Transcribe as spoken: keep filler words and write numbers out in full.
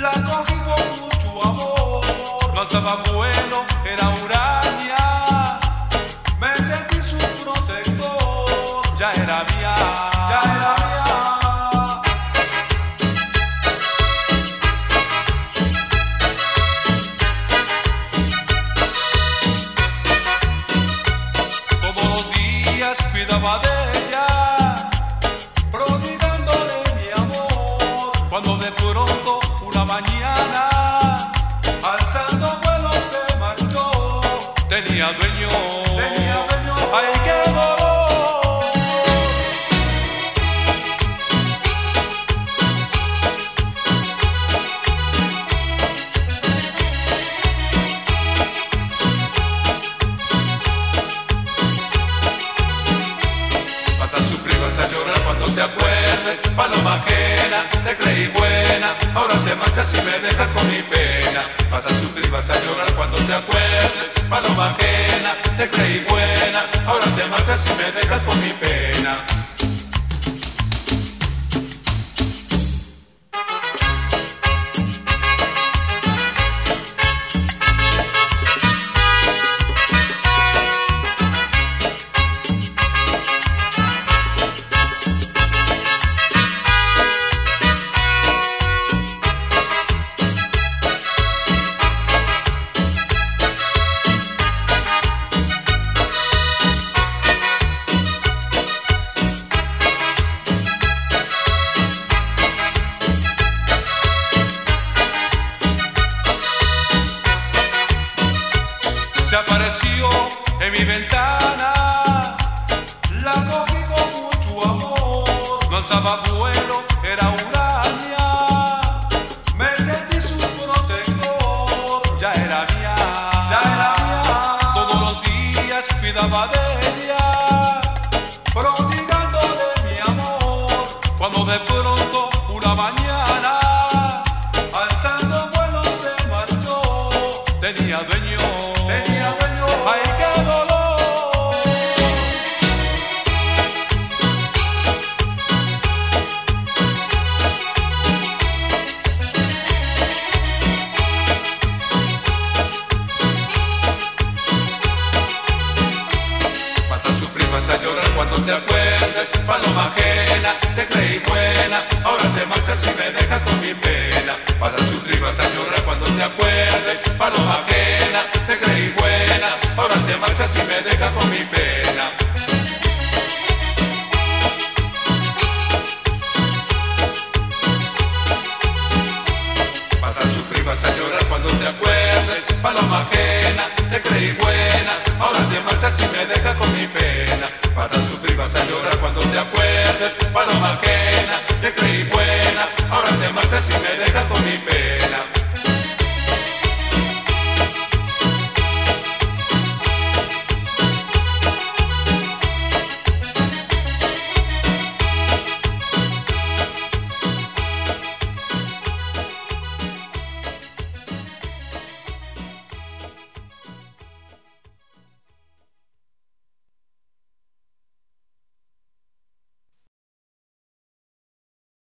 La cogí con mucho amor, no alzaba vuelo, era huraña. Me sentí su protector, ya era mía, ya era mía. Todos los días cuidaba de ella, prodigándole mi amor. Cuando de pronto una mañana, alzando vuelo se marchó. Tenía dueño, tenía dueño. ¡Ay, qué dolor! Vas a sufrir, vas a llorar cuando te acuerdes. Paloma ajena, te creí buena, ahora te marchas y me dejas con mi pena. Vas a sufrir, vas a llorar cuando te acuerdes. Paloma ajena, te creí buena, ahora te marchas y me dejas con mi pena. Se apareció en mi ventana, la cogí con mucho amor, no alzaba vuelo, era huraña. Me sentí su protector, ya era mía, ya era mía. Todos los días cuidaba de ella, prodigándole mi amor. Cuando de pronto una mañana, alzando vuelo se marchó. Tenía dueño, tenía dueño. ¡Ay, qué dolor! Vas a sufrir, vas a llorar cuando te acuerdes. Paloma ajena, te creí buena, ahora te marchas y me dejas con mi pena. Vas a sufrir, vas a llorar cuando te acuerdes. Paloma ajena, te creí buena, ahora te marchas y me dejas con mi pena. Vas a sufrir, vas a llorar cuando te acuerdes. Paloma ajena, te creí buena, ahora te marchas y me dejas con mi pena. Vas a sufrir, vas a llorar cuando te acuerdes. Paloma ajena,